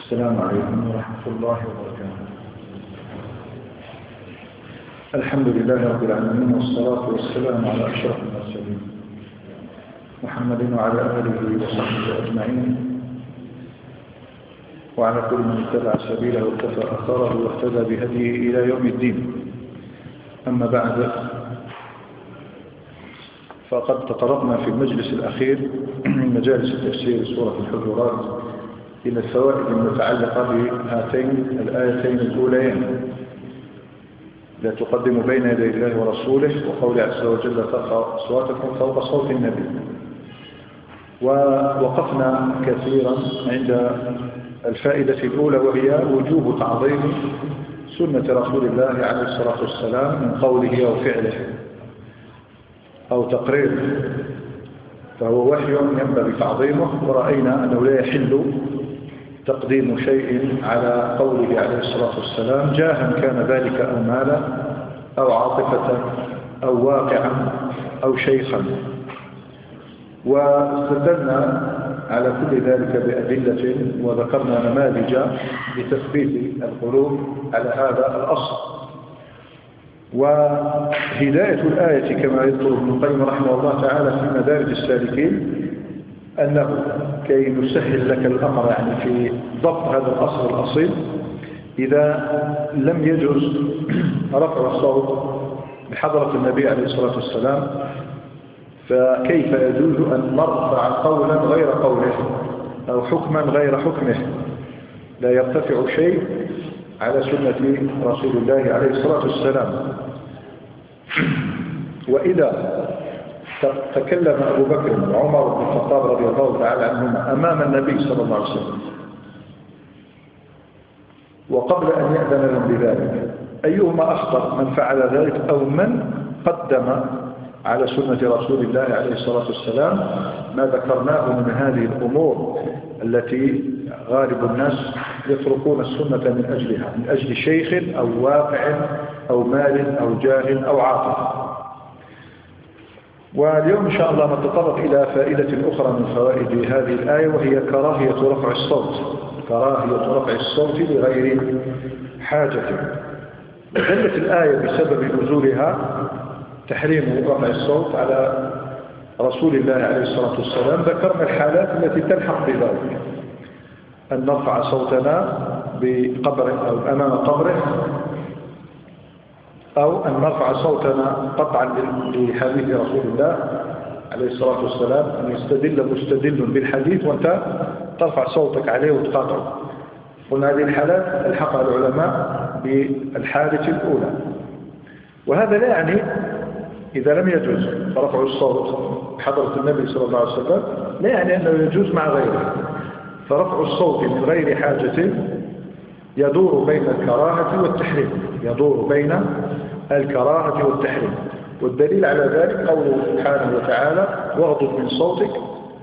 السلام عليكم ورحمة الله وبركاته. الحمد لله رب العالمين، والصلاة والسلام على أشرف المرسلين محمد وعلى آله وصحبه أجمعين، وعلى كل من اتبع سبيله واتبع أثره واهتدى بهديه إلى يوم الدين. أما بعد، فقد تطرقنا في المجلس الأخير من مجالس التفسير سورة الحجرات إلى الفوائد المتعلقة بهاتين الآيتين الأوليين: لا تقدموا بين يدي الله ورسوله، وقول عز وجل ترفعوا أصواتكم فوق صوت النبي. ووقفنا كثيرا عند الفائدة الأولى، وهي وجوب تعظيم سنة رسول الله عليه الصلاة والسلام من قوله أو فعله أو تقريره، فهو وحي ينبغي تعظيمه. ورأينا أنه لا يحل تقديم شيء على قوله عليه الصلاة والسلام، جاها كان ذلك أو مالا أو عاطفة أو واقعا أو شيخا. واستدلنا على كل ذلك بأدلة، وذكرنا نماذج لتثبيت القلوب على هذا الأصل. وهداية الآية كما يذكر ابن القيم رحمه الله تعالى في مدارج السالكين أنه كي نسهل لك الأمر يعني في ضبط هذا الأصل الأصيل، إذا لم يجوز رفع الصوت بحضرة النبي عليه الصلاة والسلام، فكيف يجوز أن نرفع قولا غير قوله أو حكما غير حكمه؟ لا يرتفع شيء على سنة رسول الله عليه الصلاة والسلام. وإذا تكلم أبو بكر وعمر بن الخطاب رضي الله تعالى عنهما أمام النبي صلى الله عليه وسلم وقبل أن يأذن لهم بذلك، أيهما أخطأ، من فعل ذلك أو من قدم على سنة رسول الله عليه الصلاة والسلام ما ذكرناه من هذه الأمور التي غالب الناس يتركون السنة من أجلها، من أجل شيخ أو واقع أو مال أو جاه أو عاطفة. واليوم إن شاء الله نتطرق إلى فائدة أخرى من فوائد هذه الآية، وهي كراهية رفع الصوت، كراهية رفع الصوت لغير حاجة. دلت الآية بسبب نزولها تحريم رفع الصوت على رسول الله عليه الصلاة والسلام. ذكرنا الحالات التي تلحق بذلك، أن نرفع صوتنا بقبر أو أمام قبره، أو أن نرفع صوتنا قطعا لحديث رسول الله عليه الصلاة والسلام، أن يستدل مستدل بالحديث وأنت ترفع صوتك عليه وتقاطعه. قلنا هذه الحالات الحقها العلماء بالحالة الأولى. وهذا لا يعني إذا لم يجوز رفع الصوت بحضرة النبي صلى الله عليه وسلم لا يعني أنه يجوز مع غيره. فرفع الصوت من غير حاجة يدور بين الكراهة والتحريم، يدور بين الكراهة والتحريم. والدليل على ذلك قوله سبحانه وتعالى: واغضض من صوتك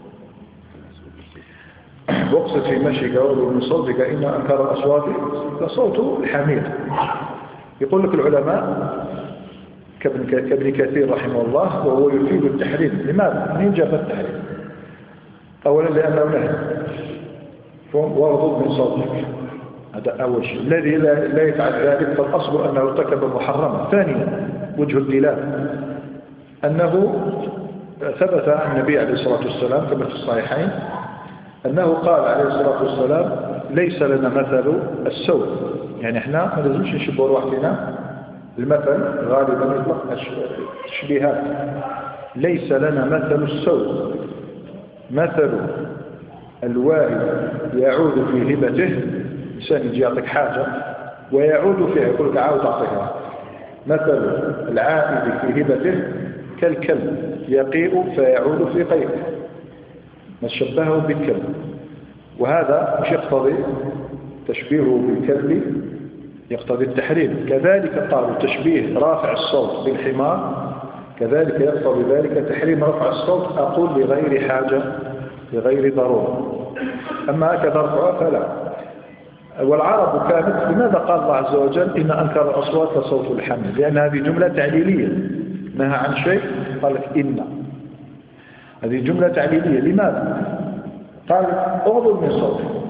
واقصد في مشيك واغضض من صوتك إن أنكر الأصوات لصوت الحمير. يقول لك العلماء كابن كثير رحمه الله وهو يفيد التحريم. لماذا؟ منين جاء التحريم؟ أولا لأنه نهي، واغضض من صوتك، هذا أول شيء. الذي لا يفعل ذلك فالأصل أنه ارتكب محرما. ثانيا وجه الدلالة أنه ثبت عن النبي عليه الصلاة والسلام كما في الصحيحين أنه قال عليه الصلاة والسلام: ليس لنا مثل السوء. يعني احنا ما لازمش نشبه روحنا، المثل غالبا يطلق تشبيهات. ليس لنا مثل السوء، مثل الوارد يعود في هبته، إنسان يجي يعطيك حاجة ويعود فيها، يقول لك عاود أعطيها. مثل العائد في هبته كالكلب يقيء فيعود في قيئه، ما شبهه بالكلب. وهذا مش يقتضي تشبيهه بالكلب، يقتضي التحريم. كذلك قالوا تشبيه رافع الصوت بالحمار كذلك يقتضي ذلك تحريم رفع الصوت، أقول لغير حاجة لغير ضرورة. أما هكذا رفعها فلا. والعرب كانت، لماذا قال الله عز وجل إن أنكر الأصوات لصوت الحمير؟ لأن هذه جملة تعليلية، نهى عن شيء قال لك إن، هذه جملة تعليلية. لماذا؟ قال اغضض من صوتك،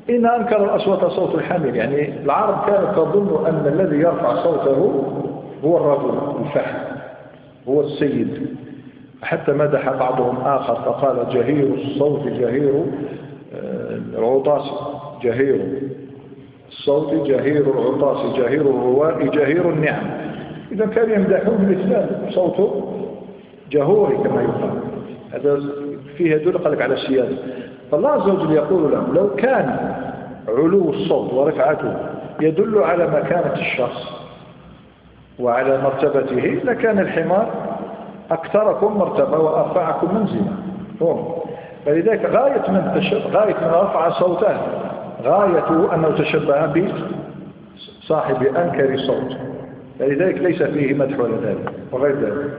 إن أنكر الأصوات صوت الحمير، يعني العرب كانت تظن أن الذي يرفع صوته هو الرجل الفحل، هو السيد، حتى مدح بعضهم آخر فقال جهير الصوت جهير العطاس، جهير الصوت جهير العطاس جهير الرواء جهير النعم. إذا كانوا يمدحون الاثنان، صوته جهوري كما يقال، هذا فيه يدل قلق على السيادة. فالله عز وجل يقول لهم لو كان علو الصوت ورفعته يدل على مكانة الشخص وعلى مرتبته لكان الحمار أكثركم مرتبة وأرفعكم منزلا. فلذلك غاية من رفع صوته غاية أنه تشبه بصاحب أنكر صوت، فلذلك ليس فيه مدح ولا ذلك وغير ذلك.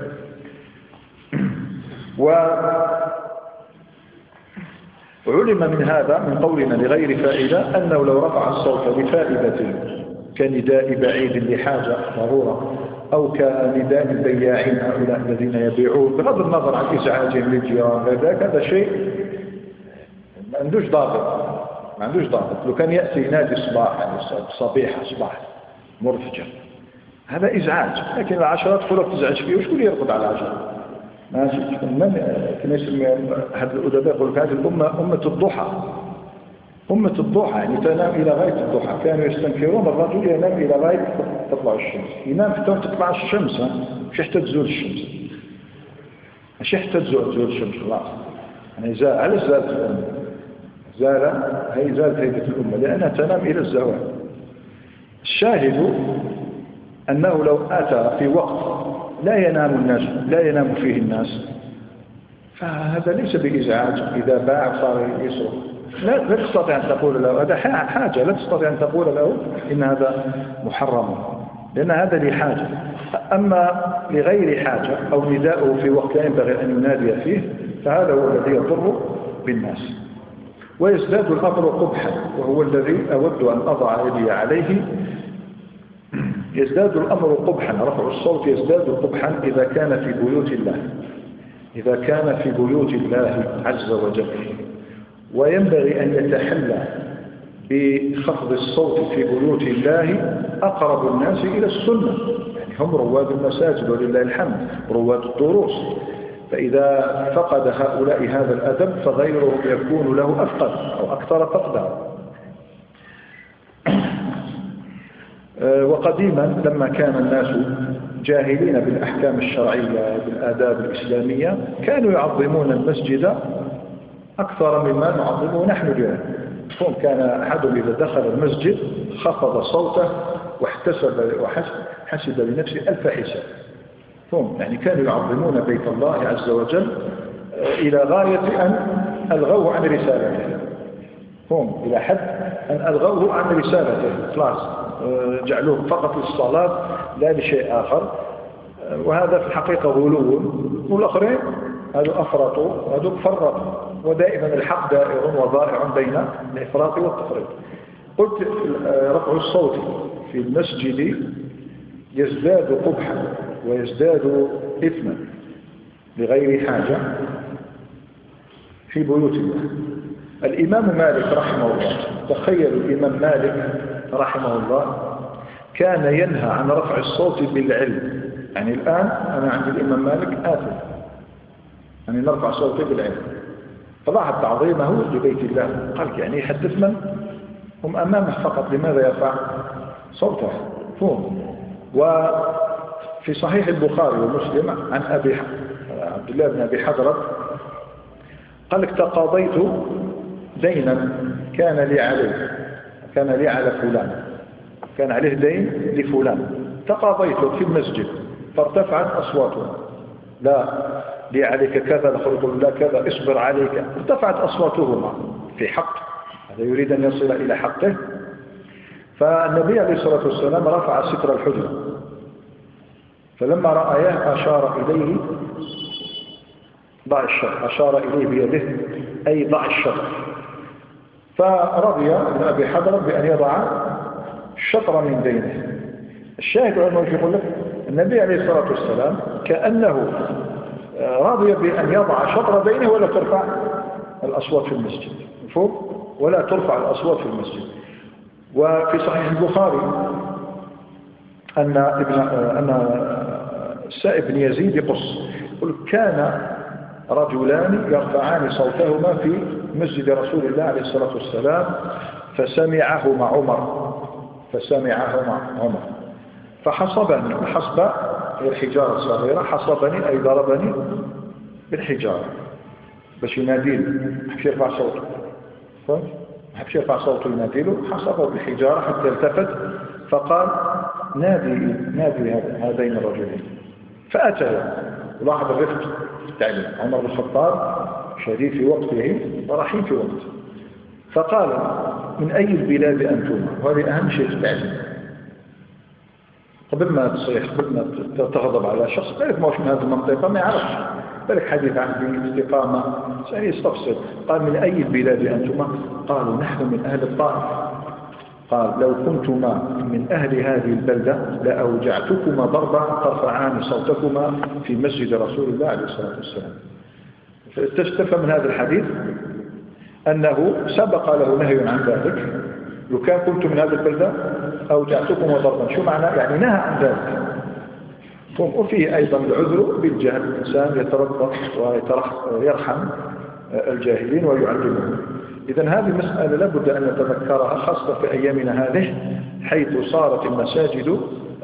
وعلم من هذا من قولنا لغير فائدة أنه لو رفع الصوت لفائدة كنداء بعيد لحاجة ضرورة أو كنداء البياعين هؤلاء الذين يبيعون بغض النظر عن إزعاجهم للجيران غير ذلك، هذا شيء ما عندوش ضابط. لو كان يأتي نادي الصباح يعني صباح مرفجر هذا إزعاج، لكن العشرات كلها تزعج فيه وشكون يرقد على العشرة؟ ماشي. كما يسمي أحد الأدباء يقول هذه الأمة أمة الضحى، يعني تنام إلى غاية الضحى. كانوا يستنكرون الرجل ينام إلى غاية تطلع الشمس، ينام حتى تطلع الشمس، مش يحتاج تزول الشمس، خلاص. يعني زالت الأمة، زالت هيبة الأمة لأنها تنام إلى الزوال. الشاهد أنه لو أتى في وقت لا ينام فيه الناس فهذا ليس بإزعاج. إذا باع صار يسرق لا تستطيع أن تقول له هذا حاجة، لا تستطيع أن تقول له إن هذا محرم، لأن هذا لحاجة. أما لغير حاجة أو نداؤه في وقت لا ينبغي أن ينادي فيه فهذا هو الذي يضر بالناس. ويزداد الأمر قبحا، وهو الذي أود أن أضع يدي عليه. يزداد الأمر قبحا، رفع الصوت يزداد قبحا إذا كان في بيوت الله عز وجل. وينبغي أن يتحلى بخفض الصوت في بيوت الله أقرب الناس إلى السنة، يعني هم رواد المساجد ولله الحمد، رواد الدروس. فإذا فقد هؤلاء هذا الأدب فغيرهم يكون له أفقد أو أكثر فقدا. وقديما لما كان الناس جاهلين بالأحكام الشرعية بالآداب الإسلامية كانوا يعظمون المسجد أكثر مما نعظمه نحن اليوم. كان أحدهم إذا دخل المسجد خفض صوته وحسب لنفسه 1000 حساب. يعني كانوا يعظمون بيت الله عز وجل إلى غاية أن ألغوه عن رسالته، إلى حد أن ألغوه عن رسالته خلاص، جعلوه فقط للصلاة لا لشيء آخر. وهذا في الحقيقة غلو، والآخرين هذا أفرطوا وهذا فرطوا، ودائما الحق دائر وضائع بين الإفراط والتفريط. قلت رفع الصوت في المسجد يزداد قبحا ويزداد إثما لغير حاجة في بيوت الله. الإمام مالك رحمه الله، تخيل الإمام مالك رحمه الله كان ينهى عن رفع الصوت بالعلم. يعني الآن أنا عند الإمام مالك آثم يعني نرفع صوتي بالعلم، فلاحظ تعظيمه لبيت الله. قال يعني يحدث من هم أمامه فقط، لماذا يرفع صوته؟ وفي صحيح البخاري ومسلم عن عبد الله بن أبي حضرة قال لك تقاضيت دينا كان لي على فلان، كان عليه دين لفلان، تقاضيته في المسجد فارتفعت أصواتنا، لا لي عليك كذا، لخلق لا كذا، اصبر عليك، ارتفعت أصواتهما في حق، هذا يريد أن يصل إلى حقه. فالنبي عليه الصلاة والسلام رفع ستر الحجرة، فلما رأيه أشار إليه ضع الشطر، أشار إليه بيده أي ضع الشطر، فرضي ابن أبي حضرة بأن يضع الشطر من دينه. الشاهد عنه يقول لك النبي عليه الصلاة والسلام كأنه راضي بأن يضع شطر دينه ولا ترفع الأصوات في المسجد. مفهوم؟ ولا ترفع الأصوات في المسجد. وفي صحيح البخاري أن السائب بن يزيد يقص يقول كان رجلان يرفعان صوتهما في مسجد رسول الله عليه الصلاة والسلام فسمعهما عمر فحصبني. الحصبة هي الحجارة الصغيرة، حصبني أي ضربني بالحجارة باش يناديل، حبش يرفع صوته، حبش يرفع صوته يناديله، حصبه بالحجارة حتى التفت فقال نادي هذين الرجلين. فأتى. ولاحظ الرفق في التعليم، عمر بن الخطاب شديد في وقته ورحيم في وقته. فقال من أي البلاد أنتم؟ وهذه أهم شيء في التعليم. قبل ما تصيح، قبل ما تغضب على شخص، بالك ما هوش من هذه المنطقة ما يعرفش، بالك حديث عن الاستقامة سيستفسر. قال من أي البلاد أنتما؟ قالوا نحن من أهل الطائف. قال لو كنتما من أهل هذه البلدة لأوجعتكما ضربا ترفعان صوتكما في مسجد رسول الله عليه الصلاة والسلام. فتستفهم من هذا الحديث أنه سبق له نهي عن ذلك. لو كان كنت من هذه البلدة أوجعتكما ضربا، شو معنى؟ يعني نهى عن ذلك. وفيه أيضا العذر بالجهل، الإنسان يتربط ويرحم الجاهلين ويعلمهم. إذن هذه مسألة لابد أن نتذكرها خاصة في أيامنا هذه، حيث صارت المساجد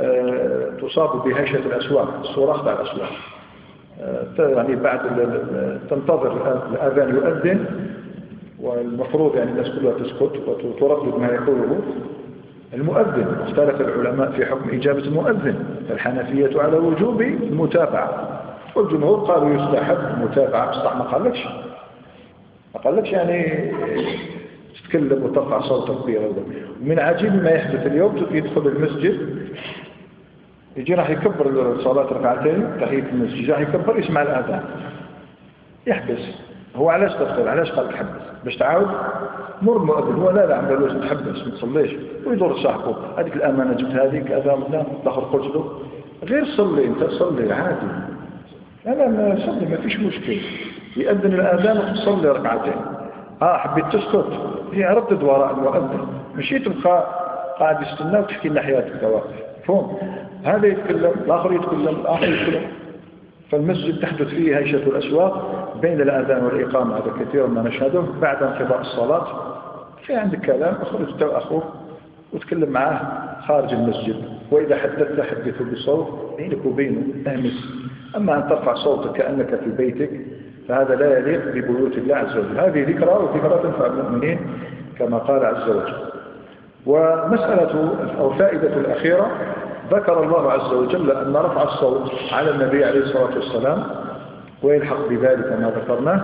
تصاب بهشة الأسواق، الصراخ على الأسواق. يعني بعد تنتظر الأذان يؤذن، والمفروض يعني الناس كلها تسكت وتردد ما يقوله المؤذن. اختلف العلماء في حكم إجابة المؤذن، الحنفية على وجوب المتابعة، والجمهور قالوا يستحب المتابعة. بصح ما قالكش يعني تتكلم وترفع صوتك كبير. من عجيب ما يحدث اليوم، يدخل المسجد يجي راح يكبر الصلاة ركعتين تحية المسجد، راح يكبر يسمع الأذان يحبس. هو علاش تدخل؟ علاش قالك حبس؟ باش تعاود مر المؤذن. هو لا عم بالوش تحبس ما تصليش، ويدور صاحبه هذيك الأمانة جبت هذيك أذان لا دخل قلت له غير صلي انت، صلي عادي، أنا صلي ما فيش مشكل. يأذن الأذان وتصلي ركعتين. حبيت تسكت، هي ردد وراء المؤذن، مشيت تبقى قاعد يستنى وتحكي لنا حياتك واقف. فهم؟ هذا يتكلم، الآخر يتكلم، الآخر يتكلم. فالمسجد تحدث فيه هيشة الأسواق بين الأذان والإقامة، هذا كثير ما نشهده. بعد انقضاء الصلاة في عندك كلام، اخرج انت وأخوك وتكلم معاه خارج المسجد. وإذا حدثت حدثه بصوت بينك وبينه اهمس. أما أن ترفع صوتك كأنك في بيتك فهذا لا يليق ببيوت الله عز وجل. هذه ذكرى، وذكرى تنفع المؤمنين كما قال عز وجل. ومسألة أو فائدة الأخيرة، ذكر الله عز وجل أن رفع الصوت على النبي عليه الصلاة والسلام ويلحق بذلك ما ذكرناه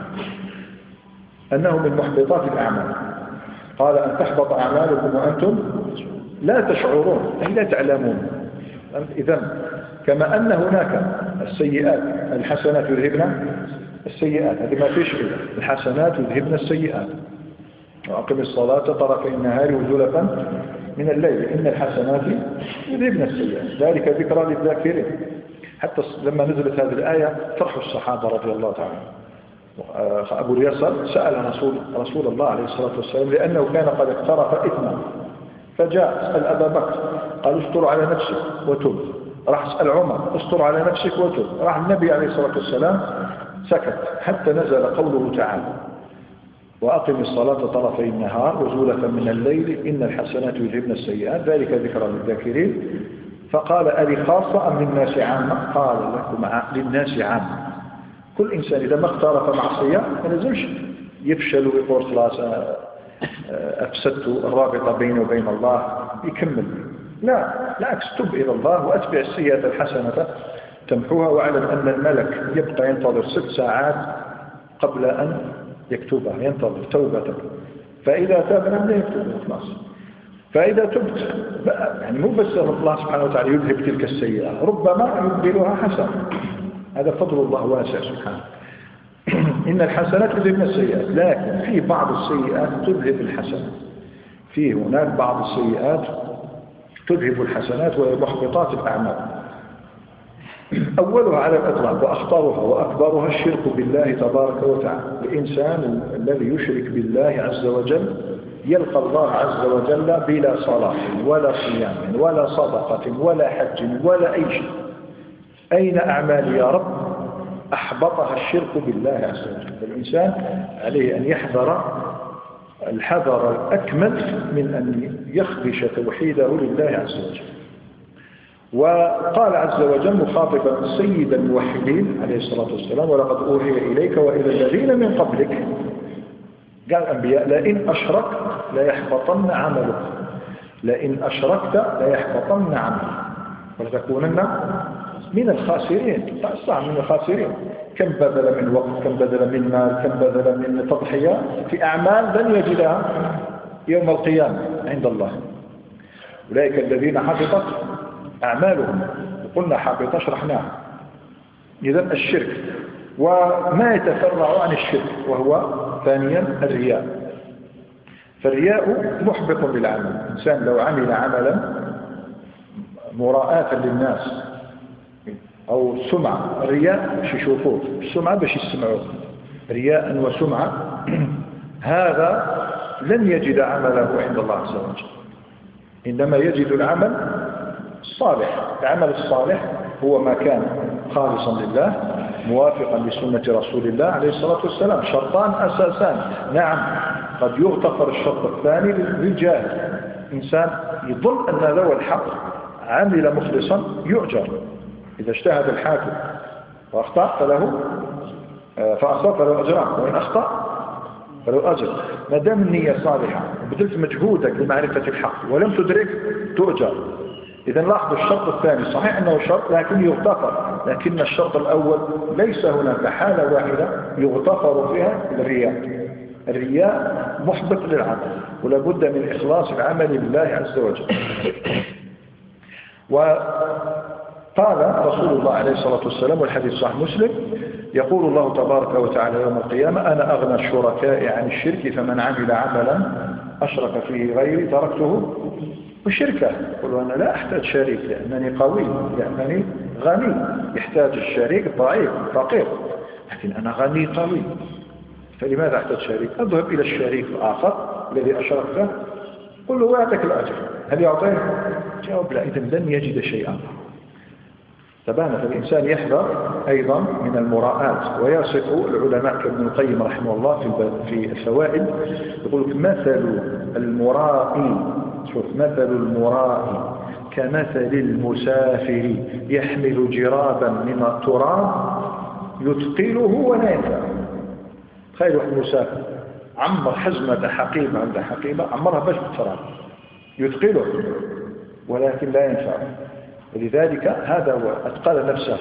أنه من محبطات الأعمال. قال أن تحبط أعمالكم وأنتم لا تشعرون، أي لا تعلمون. إذن كما أن هناك السيئات، الحسنات يذهبن السيئات، هذه ما فيش إذن، الحسنات يذهبن السيئات. وأقم الصلاة طرفي النهار وزلفا من الليل إن الحسنات يذهبن السيئات، ذلك ذكرى للذاكرين. حتى لما نزلت هذه الآية فرحوا الصحابة رضي الله تعالى. أبو اليسر سأل رسول الله عليه الصلاة والسلام لأنه كان قد اقترف إثما، فجاء اسأل أبا بكر قال استر على نفسك وتب. راح اسأل عمر استر على نفسك وتب. راح النبي عليه الصلاة والسلام سكت حتى نزل قوله تعالى وأقم الصلاة طرفي النهار وزلفا من الليل إن الحسنات يذهبن السيئات ذلك ذكرى للذاكرين. فقال ألي خاصة أم للناس عامة؟ قال لكم للناس عامة. كل إنسان إذا ما اقترف معصية ما نزلش يفشل ويقول خلاص أفسدت الرابطة بيني وبين الله يكمل. لا، بالعكس، تب إلى الله وأتبع السيئة الحسنة تمحوها، واعلم أن الملك يبقى ينتظر 6 ساعات قبل أن يكتبها، ينتظر توبتك. فإذا تاب لم يكتبها خلاص. فإذا تبت يعني مو بس الله سبحانه وتعالى يذهب تلك السيئة، ربما يبدلها حسنة. هذا فضل الله واسع سبحانه. إن الحسنات تذهب السيئات، لكن في بعض السيئات تذهب الحسنات. في هناك بعض السيئات تذهب الحسنات وهي محبطات الأعمال. أولها على الإطلاق وأخطرها وأكبرها الشرك بالله تبارك وتعالى. الإنسان الذي يشرك بالله عز وجل يلقى الله عز وجل بلا صلاة ولا صيام ولا صدقة ولا حج ولا أي شيء. أين أعمالي يا رب؟ أحبطها الشرك بالله عز وجل. الإنسان عليه أن يحذر الحذر الأكمل من أن يخدش توحيده لله عز وجل. وقال عز وجل مخاطبا سيد الموحدين عليه الصلاة والسلام: ولقد أوحي إليك وإلى الذين من قبلك، قال الأنبياء: لئن أشركت ليحبطن عملك، لئن أشركت ليحبطن عملك ولتكونن من الخاسرين. صح، من الخاسرين. كم بذل من وقت، كم بذل من مال، كم بذل من تضحية في أعمال لن يجدها يوم القيامة عند الله. أولئك الذين حبطت أعمالهم، وقلنا حبط شرحناها. إذن الشرك، وما يتفرع عن الشرك وهو ثانيا الرياء. فالرياء محبط للعمل. الإنسان لو عمل عملا مراءة للناس أو سمعة، الرياء باش يشوفوه، السمعة باش يسمعوه، رياء وسمعة، هذا لن يجد عمله عند الله عز وجل. إنما يجد العمل الصالح. العمل الصالح هو ما كان خالصا لله موافقا لسنة رسول الله عليه الصلاة والسلام. شرطان أساسان. نعم، قد يغتفر الشرط الثاني للجاهل. إنسان يظن أن ذو الحق عمل مخلصا يؤجر. إذا اجتهد الحاكم وأخطأ فله أجران، وإن أخطأ فله أجر. ما دام النية صالحة وبذلت مجهودك لمعرفة الحق ولم تدرك تؤجر. إذا لاحظوا الشرط الثاني صحيح أنه شرط لكن يغتفر، لكن الشرط الأول ليس هناك حالة واحدة يغتفر فيها الرياء. الرياء محبط للعمل، ولا بد من إخلاص العمل لله عز وجل. وقال رسول الله عليه الصلاة والسلام والحديث صحيح مسلم: يقول الله تبارك وتعالى يوم القيامة: أنا أغنى الشركاء عن الشرك، فمن عمل عملا أشرك فيه غيري تركته وشركه. يقول: أنا لا أحتاج شريك لأنني قوي، لأنني غني. يحتاج الشريك ضعيف فقير، لكن أنا غني قوي، فلماذا أحتاج شريك؟ أذهب إلى الشريك الآخر الذي أشركته، قل له: ويعطيك الأجر. هل يعطيه؟ جاوب: لا. إذن لن يجد شيئا. تبان. فالإنسان يحذر أيضا من المراءات. ويصف العلماء كابن القيم رحمه الله في الفوائد، يقول لك: مثل المرائي، شوف، مثل المرائي كمثل المسافر يحمل جرابا من التراب يثقله ولا ينفع. تخيل واحد مسافر عمر حزمة حقيبة عند حقيبة، عمرها باش بالتراب، يثقله ولكن لا ينفع. ولذلك هذا هو أتقل نفسه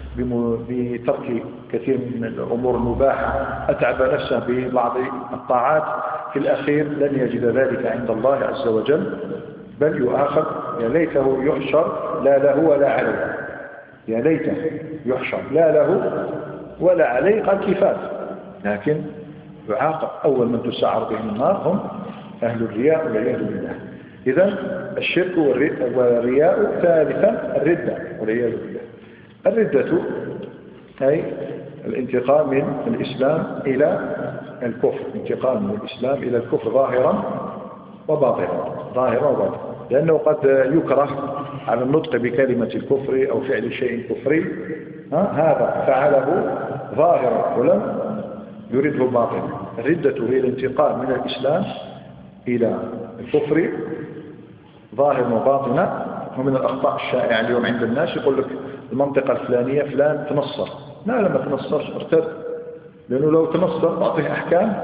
بترك كثير من الأمور المباحة، أتعب نفسه ببعض الطاعات، في الأخير لن يجد ذلك عند الله عز وجل، بل يؤاخذ. يا ليته يحشر لا له ولا عليه، يا ليته يحشر لا له ولا عليه، قال كفاف، لكن يعاقب. أول من تسعر بهم النار هم أهل الرياء والعياذ بالله. إذن الشرك والرياء. ثالثا الردة والعياذ بالله. الردة أي الانتقال من الإسلام إلى الكفر، انتقال من الإسلام إلى الكفر ظاهرا وباطنا، ظاهرا وباطنا، لأنه قد يكره على النطق بكلمة الكفر أو فعل شيء كفري، هذا فعله ظاهرا ولم يريده باطنا. الردة هي الانتقال من الإسلام إلى الكفر ظاهرا وباطنا. ومن الأخطاء الشائعة اليوم عند الناس يقول لك المنطقة الفلانية فلان تنصر. لا، لما تنصرش ارتد، لأنه لو تنصر تعطيه أحكام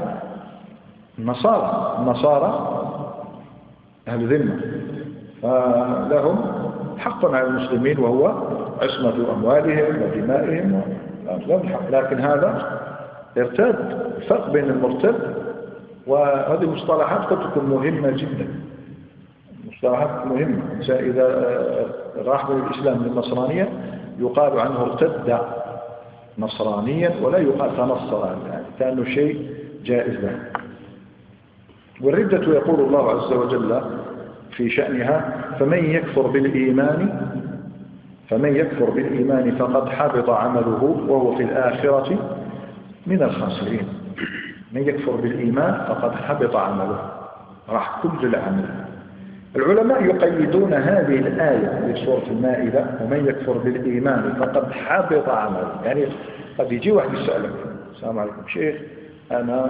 النصارى أهل ذمة، فلهم حق على المسلمين وهو عصمة أموالهم ودمائهم، لهم حق. لكن هذا ارتد. الفرق بين المرتد، وهذه المصطلحات قد تكون مهمة جدا، مصطلحات مهمة. إذا راح من الإسلام للنصرانية يقال عنه ارتد نصرانيا، ولا يقال تنصر، يعني كأنه شيء جائز له. والردة يقول الله عز وجل في شأنها: فمن يكفر بالإيمان فمن يكفر بالإيمان فقد حبط عمله وهو في الآخرة من الخاسرين. من يكفر بالإيمان فقد حبط عمله، راح كل العمل. العلماء يقيدون هذه الآية في سورة المائدة ومن يكفر بالإيمان فقد حبط عمله. يعني قد يجي واحد يسألك السلام عليكم شيخ، أنا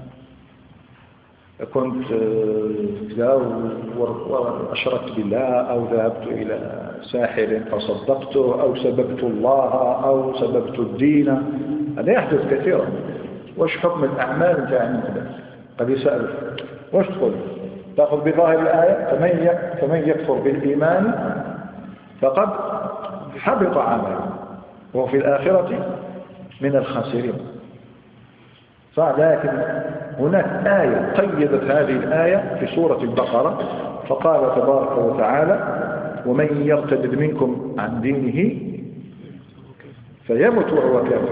كنت كذا وأشركت بالله أو ذهبت إلى ساحر فصدقته أو سببت الله أو سببت الدين. هذا يحدث كثيرا. وش حكم الأعمال أنت عن كذا؟ قد يسأل وش تقول؟ تأخذ بظاهر الآية فمن يكفر بالإيمان فقد حبط عمله وهو في الآخرة من الخاسرين. لكن هناك آية قيدت هذه الآية في سورة البقرة فقال تبارك وتعالى ومن يرتد منكم عن دينه فيمت وهو كافر.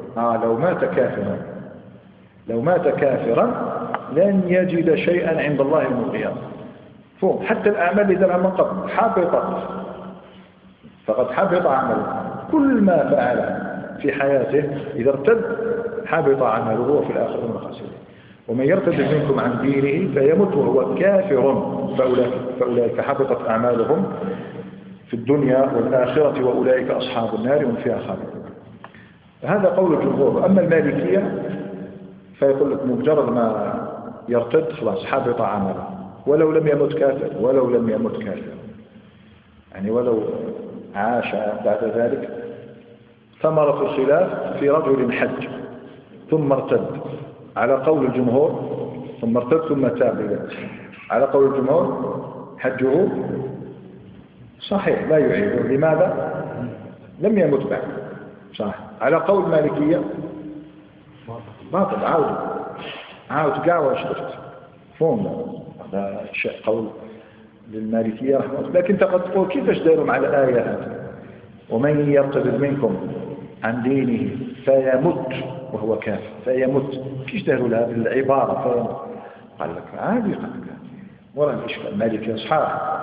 لو مات كافرا لن يجد شيئا عند الله يوم القيامة. فهم حتى الأعمال اللي درها من قبل حبطت، فقد حبط عمله. كل ما فعله في حياته إذا ارتد حبط عمله وهو في الآخرة من الخاسرين. ومن يرتد منكم عن دينه فيمت وهو كافر فأولئك حبطت أعمالهم في الدنيا والآخرة وأولئك أصحاب النار هم فيها خالدون. هذا قول الجمهور. أما المالكية فيقول لك مجرد ما يرتد خلاص حبط عمله ولو لم يمت كافر يعني ولو عاش بعد ذلك. ثمرة الخلاف في رجل حج ثم ارتد على قول الجمهور، ثم ارتد ثم تاب. على قول الجمهور حجه صحيح لا يعيده. لماذا؟ لم يمت بعد. صح. على قول المالكية باطل، عاود قاوة شرفت فهم. هذا شيء قول للمالكية رحمه الله. لكن تقد تقول كيفاش داروا مع الآية هذه ومن يرتد منكم عن دينه فيمت وهو كافر. فيمت كيف داروا العبارة فيمت؟ قال لك عادي، قال لك ولا الإشكال مالكي أصحاب.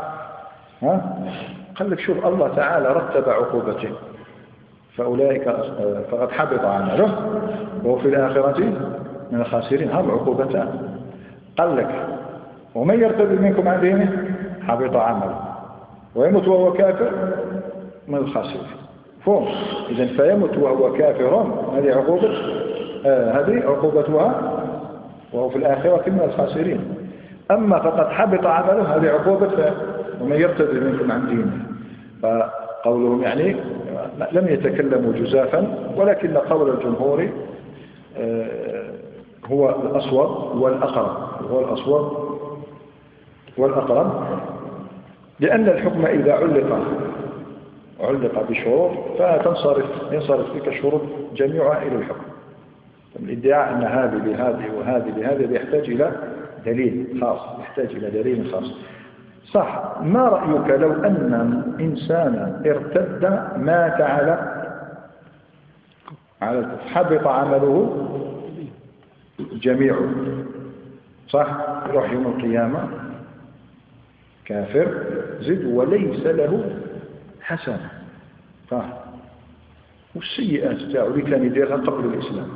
قال لك شوف الله تعالى رتب عقوبته فأولئك فقد حبط عمله وهو في الآخرة من الخاسرين. هذه عقوبتان. قال لك ومن يرتد منكم عن دينه حبط عمله ويموت وهو كافر من الخاسرين. فهم إذن فيموت وهو كافر هذه عقوبتها وهو في الآخرة من الخاسرين. أما فقد حبط عمله هذه عقوبة ومن يرتد منكم عن دينه. فقولهم يعني لم يتكلموا جزافا، ولكن قول الجمهور هو الأصوب والأقرب، لأن الحكم إذا علق بشروط ينصرف تلك الشروط جميعها إلى الحكم. الادعاء أن هذه بهذه وهذه بهذه يحتاج إلى دليل خاص. صح. ما رأيك لو أن إنسانا ارتد مات على الكفر حبط عمله جميعه؟ صح. يروح يوم القيامة كافر زد وليس له حسنة. صح. والسيئات تاعو اللي كان يديرها قبل الإسلام،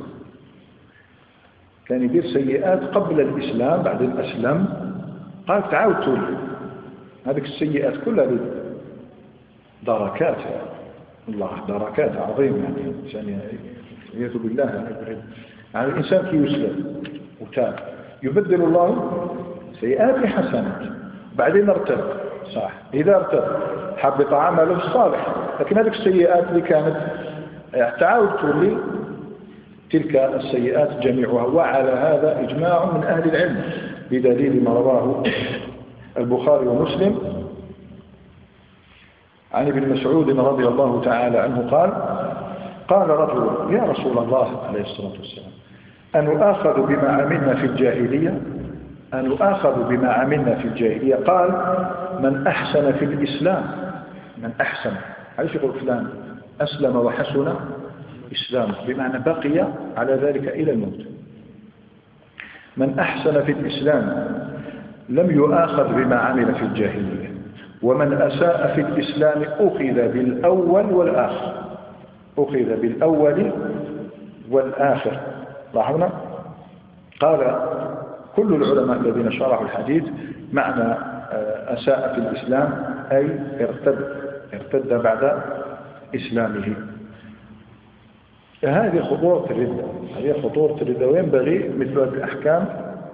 كان يدير سيئات قبل الإسلام، بعد الأسلام قال تعاود تولي. هذه السيئات كلها دركات الله، دركات عظيمة. يعني الإنسان يعوذ بالله يعني الإنسان كي يسلم وتاب يبدل الله سيئات لحسنات بعدين ارتد. صح. إذا ارتد حبط عمله الصالح، لكن هذه السيئات اللي كانت تعاود تولي تلك السيئات جميعها. وعلى هذا إجماع من أهل العلم بدليل ما رواه البخاري ومسلم عن ابن مسعود رضي الله تعالى عنه قال رجل يا رسول الله عليه الصلاة والسلام أنؤاخذ بما عملنا في الجاهلية؟ قال من أحسن في الإسلام، من أحسن عايش يقول فلان أسلم وحسن إسلامه، بمعنى بقي على ذلك إلى الموت. من أحسن في الإسلام لم يؤاخذ بما عمل في الجاهلية. ومن أساء في الإسلام أخذ بالأول والآخر، أخذ بالأول والآخر. لاحظنا قال كل العلماء الذين شرحوا الحديث معنى أساء في الإسلام أي ارتد بعد إسلامه. هذه خطورة الردة، هذه خطورة الردة، وينبغي مثل هذه الأحكام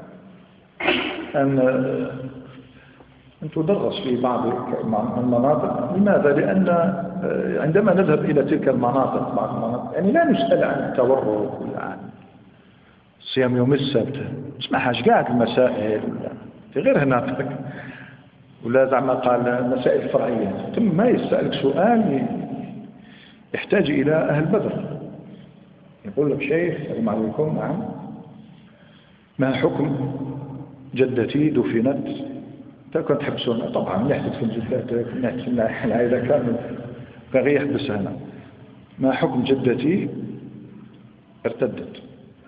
أن تدرس في بعض المناطق. لماذا؟ لأن عندما نذهب إلى تلك المناطق، بعض المناطق يعني لا نسأل عن التورع عن صيام يوم السبت، تسمعهاش قاعد المسائل في غير هناك، ولا زعما قال مسائل فرعية، ثم ما يسألك سؤال يحتاج إلى أهل بدر. يقول لك شيخ السلام عليكم، نعم، ما حكم جدتي دفنت؟ كنت تحبسون طبعا يحدث في جدتك، نحكي العائلة كامل فغي يحبس هنا. ما حكم جدتي ارتدت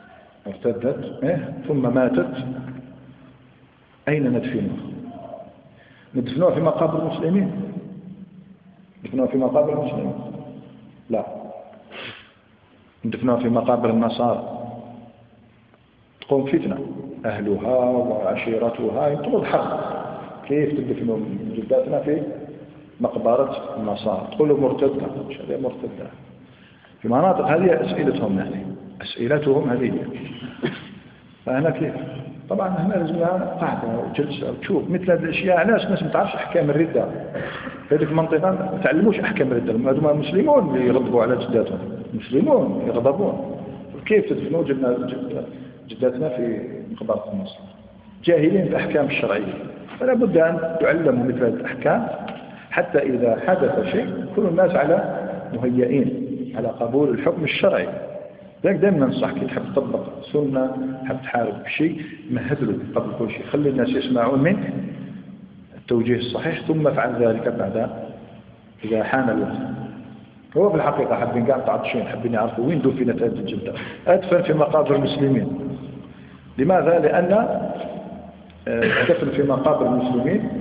ثم ماتت، أين ندفنها؟ ندفنوها في مقابر المسلمين؟ ندفنوها في مقابر المسلمين؟ لا، ندفنوها في مقابر النصارى، تقوم فتنة أهلها وعشيرتها يطلب حرب. كيف تدفنوا جداتنا في مقبرة النصارى؟ تقولوا مرتدة، مش هذه مرتدة. في مناطق هذه أسئلتهم، يعني أسئلتهم هذه. فهنا كيف؟ طبعا هنا لازم قاعدة وجلسة وتشوف مثل هذه الأشياء. علاش الناس ما تعرفش أحكام الردة في هذه المنطقة؟ ما تعلموش أحكام الردة. هذوما المسلمون اللي يغضبوا على جداتهم، المسلمون يغضبون. كيف تدفنوا جداتنا في مقبرة النصارى؟ جاهلين بالأحكام الشرعية. فلا بد أن تعلموا مثل هذه الأحكام حتى إذا حدث شيء كل الناس على مهيئين على قبول الحكم الشرعي. ذلك دائما ننصح كي تحب تطبق سنة، تحب تحارب بشيء، مهد له قبل كل شيء، خلي الناس يسمعون منك التوجيه الصحيح، ثم افعل ذلك بعد إذا حان الوقت. هو في الحقيقة حابين قاعد تعطشين، حابين يعرفوا وين دفنت هذه الجدة. أدفن في مقابر المسلمين. لماذا؟ لأن الدفن في مقابر المسلمين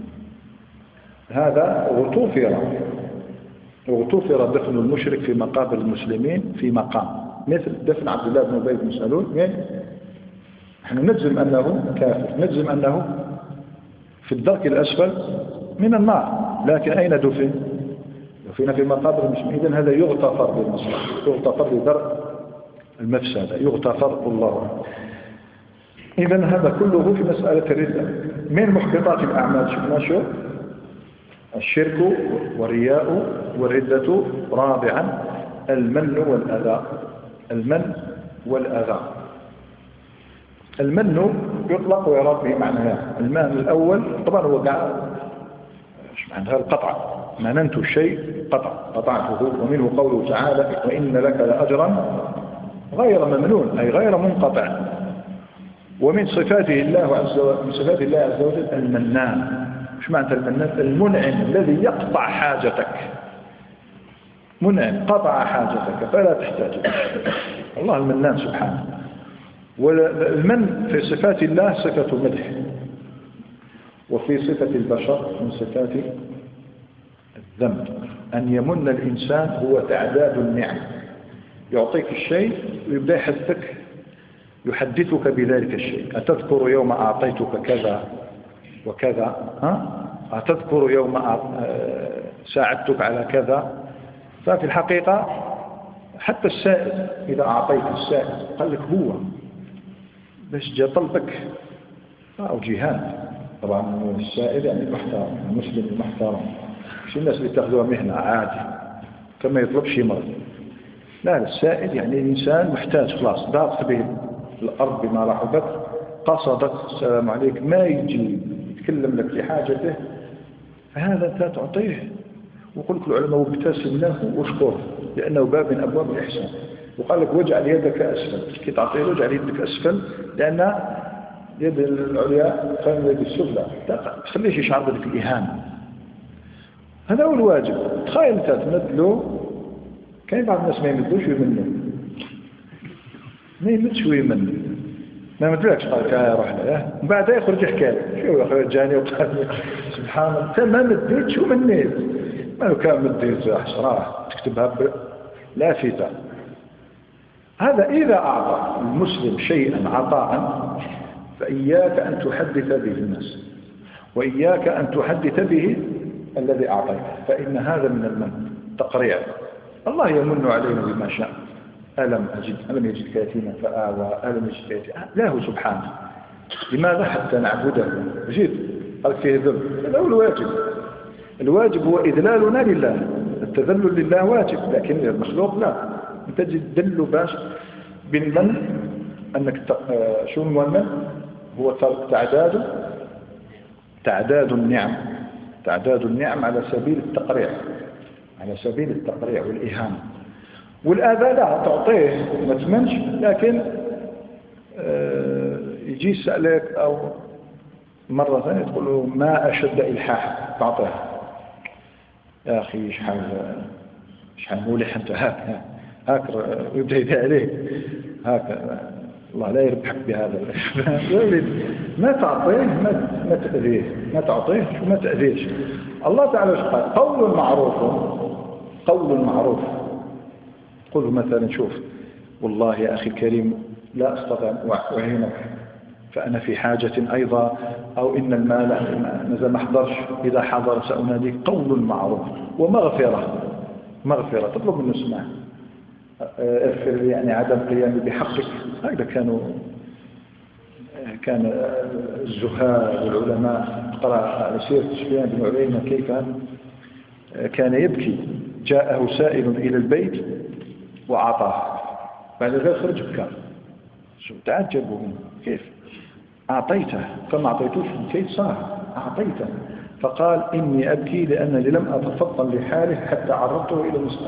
هذا اغتفر دفن المشرك في مقابر المسلمين في مقام، مثل دفن عبد الله بن أبي بن سلول. نحن نجزم أنه كافر، نجزم أنه في الدرك الأسفل من النار، لكن أين دفن؟ دفن في مقابر المسلمين. إذن هذا يغتفر للمصلحة، يغتفر لدرء المفسدة، يغتفر الله. إذن هذا كله في مسألة الردة. من محبطات الأعمال شفنا شو؟ الشرك والرياء والردة. رابعا المن والأذى. المن والأذى. المن يطلق ويراد به معناه. المن الأول طبعا هو قاعد معناها القطع، مننت الشيء قطعته. ومنه قوله تعالى وإن لك لأجرا غير ممنون، أي غير منقطع. ومن صفاته الله عز وجل المنان. مش معنى المنان؟ المنعم الذي يقطع حاجتك، منعم قطع حاجتك فلا تحتاج. الله المنان سبحانه. والمن في صفات الله صفة مدح، وفي صفة البشر من صفات الذنب. أن يمن الإنسان هو تعداد النعم، يعطيك الشيء ويبدأ يحدثك بذلك الشيء. أتذكر يوم أعطيتك كذا وكذا؟ أتذكر يوم ساعدتك على كذا؟ ففي الحقيقة حتى السائل إذا أعطيت السائل قال لك هو بس جاء طلبك أو جهاد. طبعا السائل يعني محترم، المسلم المحترم، مش الناس اللي تاخذوها مهنة عادي كما يطلب شيء مرض. لا، السائل يعني الإنسان محتاج خلاص، ضاقت به الأرض بما رحبت، قصدت السلام عليك، ما يجي يتكلم لك في حاجته، فهذا أنت تعطيه. وقل لك العلماء وابتسم له واشكره لأنه باب من أبواب الإحسان. وقال لك واجعل يدك أسفل، كي تعطيه واجعل يدك أسفل، لأن يد العليا خير من يد السفلى، تخليش يشعر بذلك الإهانة. هذا هو الواجب. تخيل أنت تمد له، كاين بعض الناس ما يمدوش ويمنوا، ما يمدش ويمنوا، ما مدلكش قال كان روح له من بعد يخرج يحكي شو يا اخويا جاني وقال سبحان الله انت ما مديتش ومنيت ما لو كان مديت حشراه تكتبها لافتة. هذا إذا أعطى المسلم شيئا عطاء فإياك أن تحدث به الناس وإياك أن تحدث به الذي أعطيته، فإن هذا من المن تقريع. الله يمن علينا بما شاء. ألم يجدك يتيما فآوى ألم يجدك يتيما له سبحانه. لماذا؟ حتى نعبده. جد قال فيه ذل. هذا هو الواجب. الواجب هو إذلالنا لله. التذلل لله واجب، لكن المخلوق لا. أنت تدل باش بالمن أنك شو المن هو تعداد النعم على سبيل التقريع والإهانة. والآذى لا تعطيه ما تمنش، لكن يجي يسألك أو مرة ثانية تقول له ما أشد إلحاح تعطيه يا أخي شحال مولح أنت هاك ويبدأ يدعي عليك هاك الله لا يربحك بهذا. ما تعطيه ما تأذيه، ما تعطيه وما تأذيش. الله تعالى قال قول معروف. قل مثلا شوف والله يا أخي الكريم لا أستطيع أعينك فأنا في حاجة أيضا، أو إن المال نزل ما حضرش إذا حضر سأناديك. قول معروف مغفرة تطلب منه السماح، اغفر يعني عدم قيامي بحقك. هذا كان الزهاد والعلماء تقرأ على سيرة سفيان بن عيينة كيف كان يبكي. جاءه سائل إلى البيت وأعطاه، بعد ذلك خرج بكى. تعجبوا منه كيف أعطيته، كما أعطيتوش كيف صار أعطيته. فقال إني أبكي لأنني لم أتفطن لحاله حتى عرضته إلى المسألة.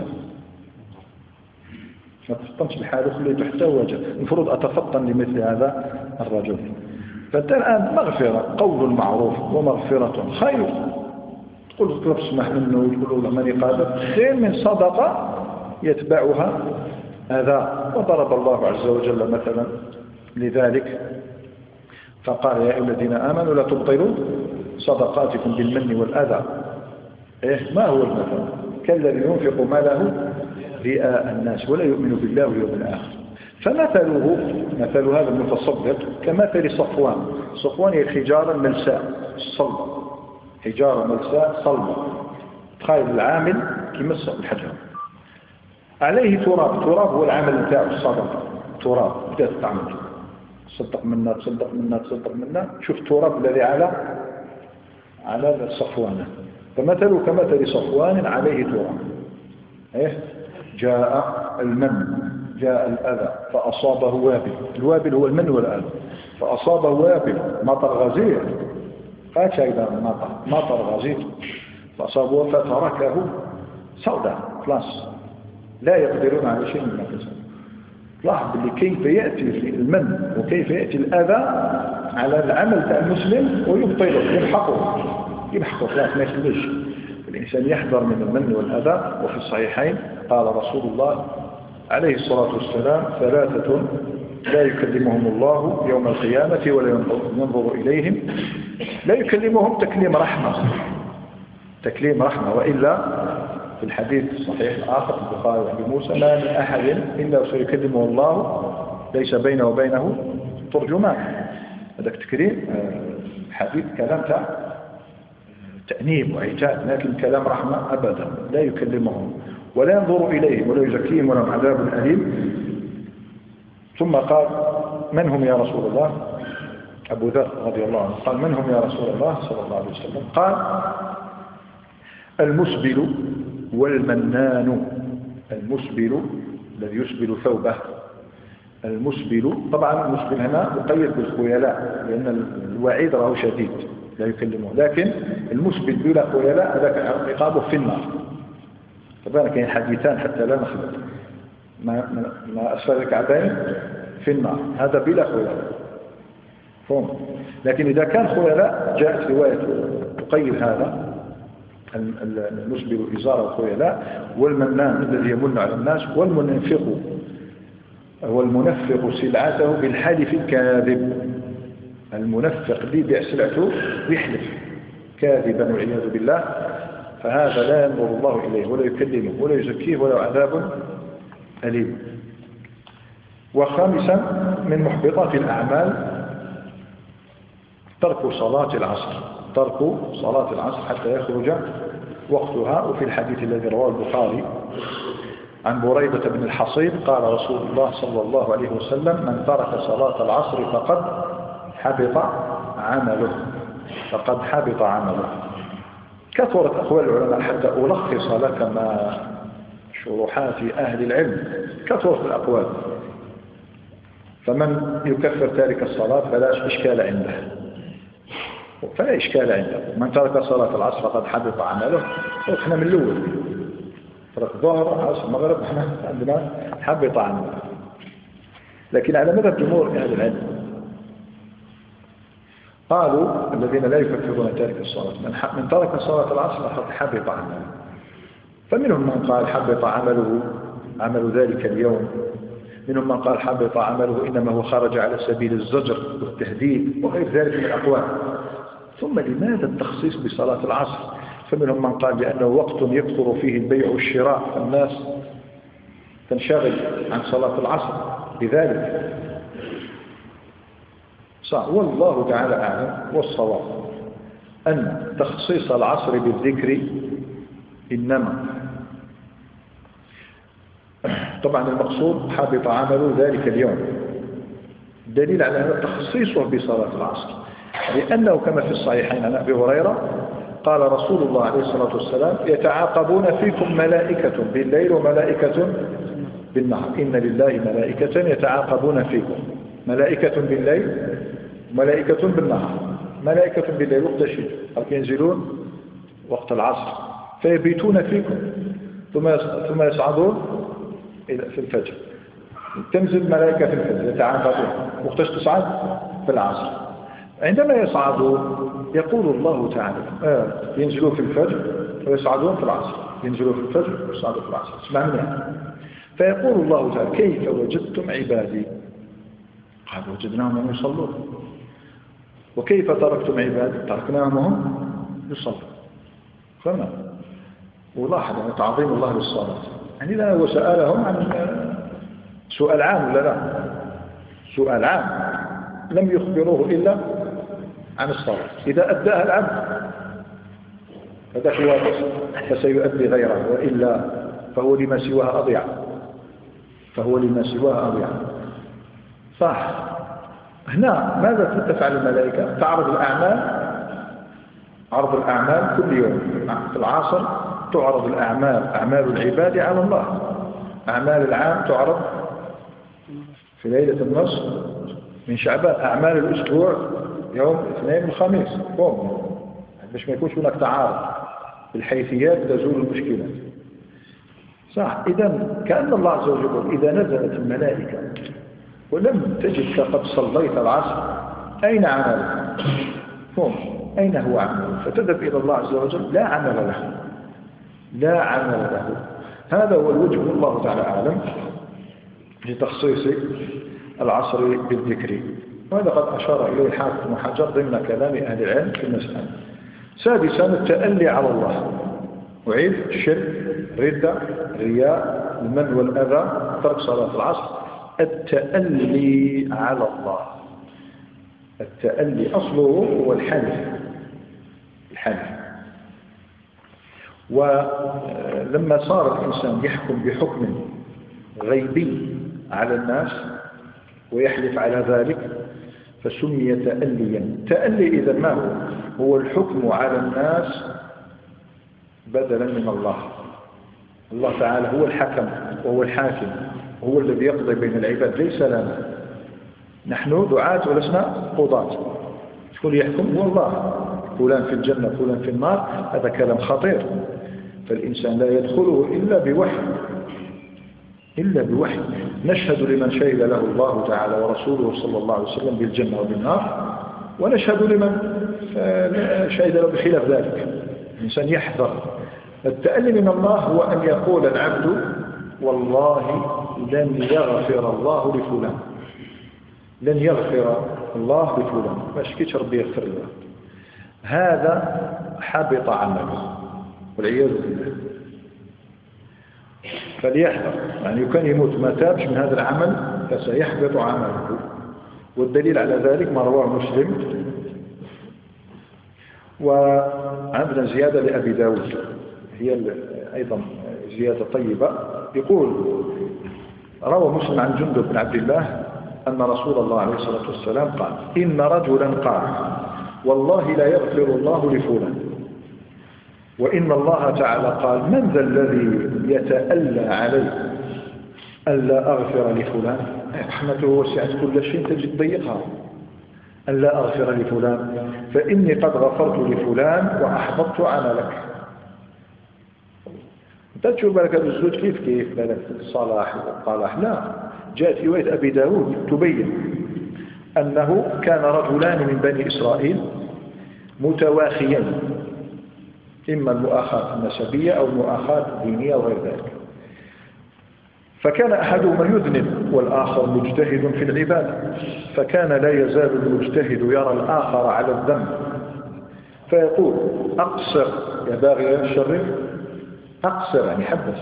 ما تفطنش لحاله خليته حتى وجه، المفروض أتفطن لمثل هذا الرجل. فأنت الآن مغفرة، قول معروف ومغفرة خير. تقول اطلب سمح منه وتقول له ماني قادر، خير من صدقة يتبعها هذا. وضرب الله عز وجل مثلا لذلك فقال يا أيها الذين آمنوا لا تبطلوا صدقاتكم بالمن والأذى. ما هو المثل؟ كالذي ينفق ماله رئاء الناس ولا يؤمن بالله واليوم الآخر. مثل هذا المتصدق كمثل صفوان هي الحجارة الملساء الصلبة، حجارة ملساء صلبة. تخيل العامل كيمس الحجر عليه تراب هو العمل بتاعه الصدقة. تراب بدأت تعمل تصدق منا شوف التراب الذي على الصفوان. فمثله كمثل صفوان عليه تراب. جاء المن جاء الأذى فأصابه وابل. الوابل هو المن والأذى. فأصابه وابل مطر غزير، فاش أيضا مطر غزير فأصابه فتركه سودا خلاص لا يقدرون على شيء من نفسه. لاحظ اللي كيف يأتي المن وكيف يأتي الأذى على العمل تاع المسلم ويبطله يمحقه خلاص ما يخليش. الإنسان يحذر من المن والأذى. وفي الصحيحين قال رسول الله عليه الصلاة والسلام 3 لا يكلمهم الله يوم القيامة ولا ينظر إليهم. لا يكلمهم تكليم رحمة. وإلا في الحديث الصحيح الآخر البخاري وابي موسى ما من أحد إلا سيكلمه الله ليس بينه وبينه ترجمان. هذا تكريم حديث كلام تأنيب وعتاب، لكن كلام رحمة أبدا. لا يكلمهم ولا ينظر إليهم ولا يزكيهم ولهم عذاب أليم. ثم قال من هم يا رسول الله؟ أبو ذر رضي الله عنه قال من هم يا رسول الله صلى الله عليه وسلم؟ قال المسبل والمنان. المسبل الذي يسبل ثوبه. المسبل طبعا المسبل هنا مقيد بالخيلاء لأن الوعيد راه شديد لا يكلمه، لكن المسبل بلا خيلاء هذاك عقابه في النار. طبعا كاين حديثان حتى لا نخلط ما أسفل الكعبين في النار، هذا بلا خيلاء فهم. لكن إذا كان خيلاء جاءت رواية تقيد هذا المسبل إزار الخيلاء. والمنان الذي يمن على الناس. والمنفق هو المنفق سلعته بالحلف الكاذب. المنفق اللي يبيع سلعته ويحلف كاذبا والعياذ بالله، فهذا لا ينظر الله إليه ولا يكلمه ولا يزكيه ولا عذاب أليم. وخامسا من محبطات الأعمال ترك صلاة العصر، ترك صلاة العصر حتى يخرج وقتها. وفي الحديث الذي رواه البخاري عن بريدة بن الحصيب قال رسول الله صلى الله عليه وسلم: من ترك صلاة العصر فقد حبط عمله، فقد حبط عمله. كثرت أقوال العلماء حتى ألخص لك ما شروحات أهل العلم، كثرت الأقوال. فمن يكفر تارك الصلاة فلا إشكال عنده، فلا إشكال عنده. من ترك صلاة العصر فقد حبط عمله. احنا من الأول ترك الظهر عصر المغرب احنا عندنا حبط عمله. لكن على مذهب جمهور أهل العلم قالوا الذين لا يكفرون تارك الصلاة: من ترك صلاة العصر فقد حبط عمله. فمنهم من قال حبط عمل ذلك اليوم، منهم من قال حبط عمله إنما هو خرج على سبيل الزجر والتهديد وغير ذلك من الأقوال. ثم لماذا التخصيص بصلاة العصر؟ فمنهم من قال لأنه وقت يكثر فيه البيع والشراء، فالناس تنشغل عن صلاة العصر بذلك. صح، والله تعالى أعلم. والصواب أن تخصيص العصر بالذكر إنما طبعا المقصود حبط عمله ذلك اليوم. الدليل على هذا تخصيصه بصلاة العصر، لأنه كما في الصحيحين عن أبي هريرة قال رسول الله عليه الصلاة والسلام: يتعاقبون فيكم ملائكة بالليل وملائكة بالنهار. إن لله ملائكة يتعاقبون فيكم، ملائكة بالليل وملائكة بالنهار. ملائكة بالليل وقت الشتاء ينزلون وقت العصر فيبيتون فيكم ثم يصعدون في الفجر. تنزل ملائكة في الفجر يتعاقبون. وقت تصعد في العصر. عندما يصعدون يقول الله تعالى ينزلون في الفجر ويصعدون في العصر، ينزلون في الفجر ويصعدون في العصر. اسمعني. فيقول الله تعالى: كيف وجدتم عبادي؟ قال: وجدناهم يصلون. وكيف تركتم عبادي؟ تركناهم هم يصلون. فما ولاحظ أن تعظيم الله للصلاة، يعني لا هو سألهم عن سؤال عام ولا لا؟ سؤال عام، لم يخبروه إلا عن الصلاة. إذا أداها العبد فذاك واقف فسيؤدي غيره، وإلا فهو لما سواها أضيع، فهو لما سواها أضيع. صح. هنا ماذا تفعل الملائكة؟ تعرض الأعمال، عرض الأعمال كل يوم. في العصر تعرض الأعمال، أعمال العباد على الله. أعمال العام تعرض في ليلة النصف من شعبان. أعمال الأسبوع يوم الاثنين والخميس. باش ما يكونش هناك تعارض بالحيثيات تزول المشكلة. صح. إذا كأن الله عز وجل إذا نزلت الملائكة ولم تجدك قد صليت العصر أين عملك؟ أين هو عمله؟ فتذهب إلى الله عز وجل لا عمل له، لا عمل له. هذا هو الوجه والله تعالى أعلم لتخصيص العصر بالذكر، وهذا قد أشار إليه الحافظ ابن حجر ضمن كلام أهل العلم في المسألة. سادسا التألي على الله. وعيد الشرك، ردة، رياء، المن والأذى، ترك صلاة العصر. التألي على الله، التألي أصله هو الحلف، الحلف. ولما صار الإنسان يحكم بحكم غيبي على الناس ويحلف على ذلك فسمي تأليا. تألي إذا ما هو؟ هو الحكم على الناس بدلا من الله. الله تعالى هو الحكم وهو الحاكم، هو الذي يقضي بين العباد، ليس لنا. نحن دعاة ولسنا قضاة. شكون يحكم؟ هو الله. فلان في الجنة فلان في النار، هذا كلام خطير. فالإنسان لا يدخله إلا بوحي، إلا بوحي. نشهد لمن شهد له الله تعالى ورسوله صلى الله عليه وسلم بالجنة وبالنار، ونشهد لمن شهد له بخلاف ذلك. الإنسان يحذر. التألي من الله هو أن يقول العبد والله لن يغفر الله لفلان، لن يغفر الله لفلان، باش كيش ربي يغفر له، هذا حبط عمله والعياذ بالله. فليحذر، يعني كان يموت ما تابش من هذا العمل فسيحبط عمله. والدليل على ذلك ما رواه مسلم، وعندنا زيادة لأبي داود هي أيضا زيادة طيبة. يقول روى مسلم عن جندب بن عبد الله أن رسول الله عليه الصلاة والسلام قال: إن رجلا قال والله لا يغفر الله لفلان، وإن الله تعالى قال: من ذا الذي يتألى علي ألا أغفر لفلان؟ رحمته وسعت كل شيء تجد ضيقها. ألا أغفر لفلان فإني قد غفرت لفلان وأحبطت عملك. انت تشوف بالك هذا الزوج كيف بالك صلاح وطلاح؟ لا، جاءت رواية أبي داود تبين أنه كان رجلان من بني إسرائيل متواخيين، إما المؤاخاة النسبية أو المؤاخاة الدينية وغير ذلك، فكان أحدهما يذنب والآخر مجتهد في العبادة، فكان لا يزال المجتهد يرى الآخر على الذنب فيقول: أقصر يا باغي الشر، أقصر يعني حبس.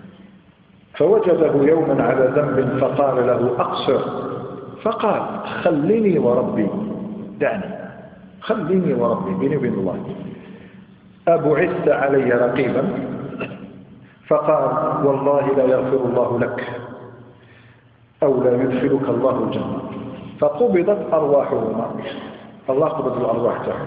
فوجده يوما على ذنب فقال له: أقصر. فقال: خلني وربي، دعني، خلني وربي، بيني وبين الله، أبعثت علي رقيبا؟ فقال: والله لا يغفر الله لك أو لا يدخلك الله الجنة. فقبضت أرواحهما، الله قبض الأرواح تاعهم،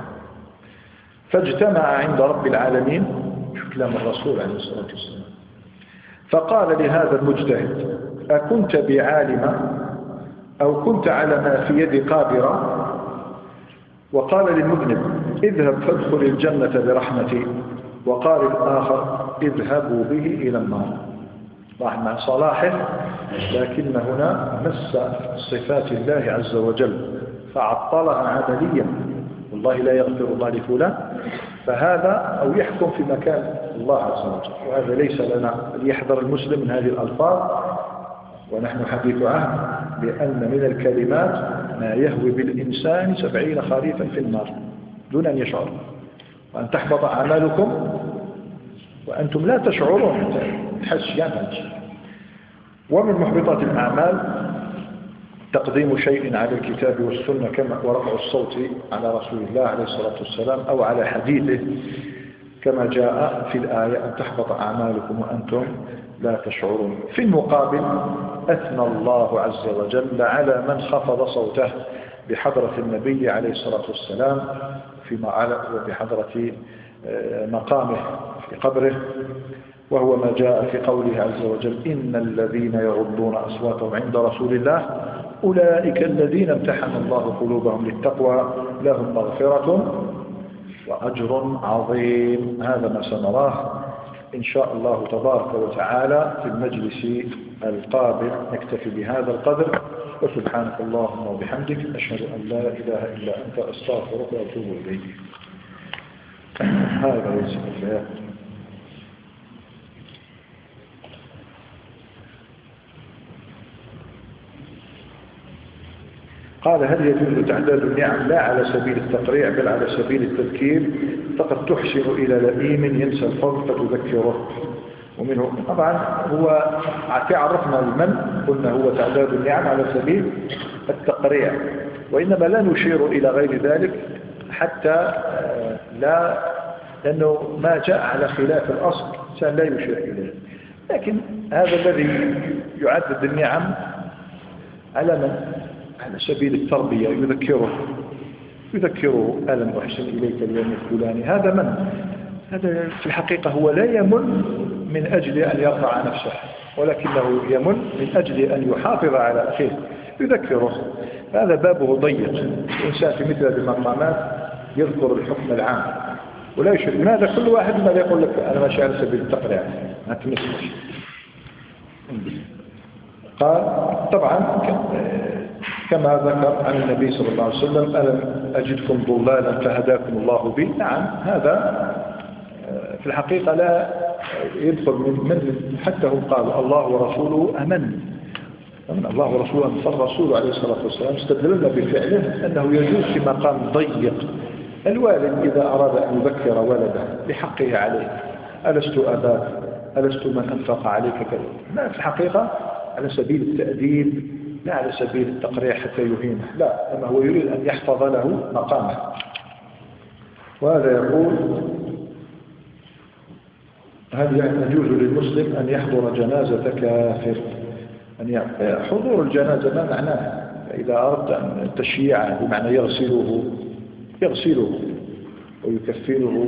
فاجتمع عند رب العالمين، شوف كلام الرسول عليه الصلاة والسلام، فقال لهذا المجتهد: أكنت بعالما أو كنت على ما في يدي قادرا؟ وقال للمذنب: اذهب فادخل الجنة برحمتي. وقال الآخر: اذهبوا به إلى النار. مع صلاحه، لكن هنا مس صفات الله عز وجل فعطلها عمليا. والله لا يغفر الله لفلان، فهذا أو يحكم في مكان الله عز وجل، وهذا ليس لنا. ليحذر المسلم من هذه الألفاظ، ونحن حديث عهد بأن من الكلمات ما يهوي بالإنسان 70 خريفا في النار دون أن يشعر، وأن تحبط أعمالكم وأنتم لا تشعرون، تحس يعني. ومن محبطات الأعمال تقديم شيء على الكتاب والسنة كما ورفع الصوت على رسول الله عليه الصلاة والسلام أو على حديثه كما جاء في الآية: أن تحبط أعمالكم وأنتم لا تشعرون. في المقابل أثنى الله عز وجل على من خفض صوته بحضرة النبي عليه الصلاة والسلام وبحضرة مقامه في قبره، وهو ما جاء في قوله عز وجل: إن الذين يغضون أصواتهم عند رسول الله أولئك الذين امتحن الله قلوبهم للتقوى لهم مغفرة وأجر عظيم. هذا ما سنراه إن شاء الله تبارك وتعالى في المجلس القابل. نكتفي بهذا القدر، وسبحانك اللهم وبحمدك، أشهد أن لا إله إلا أنت، أستغفرك وأتوب إليك. هذا ليس بالله. قال: هل يجوز تعداد النعم لا على سبيل التقريع بل على سبيل التذكير؟ فقد تحسن إلى لئيم ينسى الفضل فتذكره. ومنه طبعا هو عرفنا المن، قلنا هو تعداد النعم على سبيل التقريع، وإنما لا نشير إلى غير ذلك حتى لأنه ما جاء على خلاف الأصل كان لا يشير إليه. لكن هذا الذي يعدد النعم على من؟ على سبيل التربية، يذكره: ألم أحسن إليك اليوم الفلاني. هذا في الحقيقة هو لا يمن من أجل أن يرفع نفسه، ولكنه يمن من أجل أن يحافظ على أخيه، يذكره. هذا بابه ضيق. الإنسان في مثل هذه المقامات يذكر الحكم العام ولا يشير. لماذا كل واحد ما يقول لك أنا ماشي على سبيل التقريع ما تمسكش؟ قال طبعا كما ذكر عن النبي صلى الله عليه وسلم: ألم أجدكم ضلالا فهداكم الله بي. نعم، هذا في الحقيقة لا يدخل من حتى هم قالوا الله ورسوله أمن الله ورسوله أمن. فالرسول عليه الصلاة والسلام استدلنا بفعله أنه يجوز في مقام ضيق. الوالد إذا أراد أن يذكر ولده بحقه عليه، ألست أباك، ألست من أنفق عليك كذا، لا في الحقيقة على سبيل التأديب لا على سبيل التقريع حتى يهينه، لا، إنما هو يريد أن يحفظ له مقامه. وهذا يقول هل يجوز للمسلم أن يحضر جنازة كافر؟ حضور الجنازة ما معناه؟ إذا أردت أن تشييعه بمعنى يغسله ويكفنه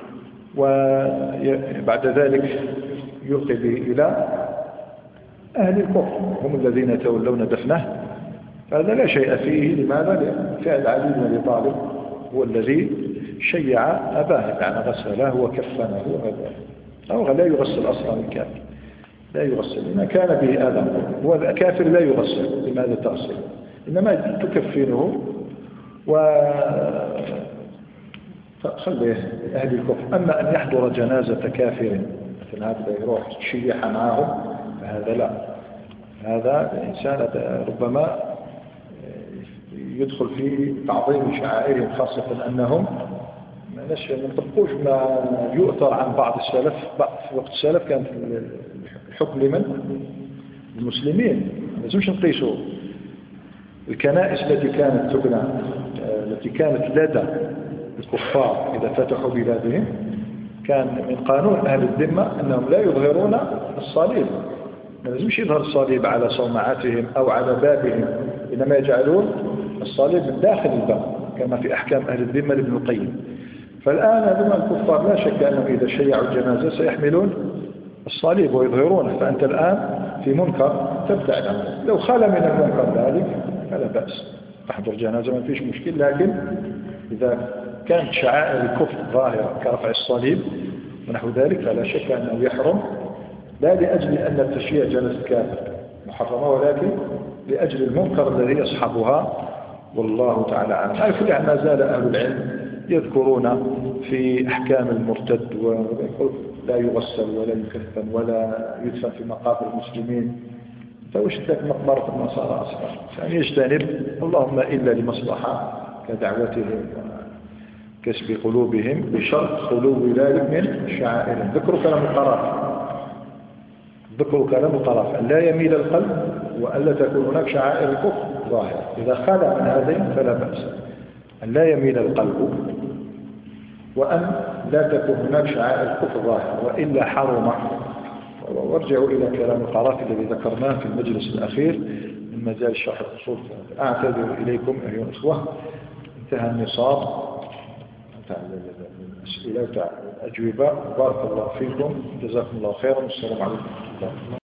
وبعد ذلك يلقي به إلى أهل الكفر هم الذين يتولون دفنه، هذا لا شيء فيه. لماذا؟ لأن فعل علي بن أبي طالب هو الذي شيع أباه، يعني غسله وكفنه. أو لا يغسل أصلا الكافر، لا يغسل إن كان به آدم، هو الكافر لا يغسل. لماذا تغسل؟ إنما تكفنه خليه أهل الكفر. أما أن يحضر جنازة كافر مثل هذا يروح شيح معهم فهذا لا، هذا الإنسان ربما يدخل في تعظيم شعائرهم، خاصة أنهم ما يطبقوش ما يؤثر عن بعض السلف. في وقت السلف كان الحكم لمن؟ المسلمين. ما لازمش نقيسوا الكنائس التي كانت تبنى، التي كانت لدى الكفار إذا فتحوا بلادهم، كان من قانون أهل الذمة أنهم لا يظهرون الصليب، ما لازمش يظهر الصليب على صومعاتهم أو على بابهم، إنما يجعلون الصليب من داخل الباب كما في أحكام أهل الذمة لابن القيم. فالآن هذول الكفار لا شك أنهم إذا شيعوا الجنازة سيحملون الصليب ويظهرونه، فأنت الآن في منكر تبدأ له. لو خلى من المنكر ذلك فلا بأس، تحضر جنازة ما فيش مشكل. لكن إذا كانت شعائر الكفر ظاهرة كرفع الصليب ونحو ذلك فلا شك أنه يحرم، لا لأجل أن التشييع جنازة كافر محرمة، ولكن لأجل المنكر الذي يصحبها. والله تعالى أعلم. على كل حال ما زال أهل العلم يذكرون في أحكام المرتد، ويقول لا يغسل ولا يكفن ولا يدفن في مقابر المسلمين، فوش ذاك مقبرة النصارى أصلا، يعني يجتنب اللهم إلا لمصلحة كدعوتهم وكسب قلوبهم، بشرط خلو ذلك من شعائرهم. ذكروا كلام الطرف أن لا يميل القلب، وأن لا تكون هناك شعائر الكفر ظاهرة. إذا خلى من هذين فلا بأس، أن لا يميل القلب وأن لا تكون هناك شعائر الكفر ظاهرة، وإلا حرم. وارجعوا إلى كلام القرافي الذي ذكرناه في المجلس الأخير من مجال شرح الأصول. أعتذر إليكم أيها الأخوة، انتهى النصاب بتاع الأسئلة وتاع الأجوبة. بارك الله فيكم، جزاكم الله خيرا، والسلام عليكم ورحمة الله.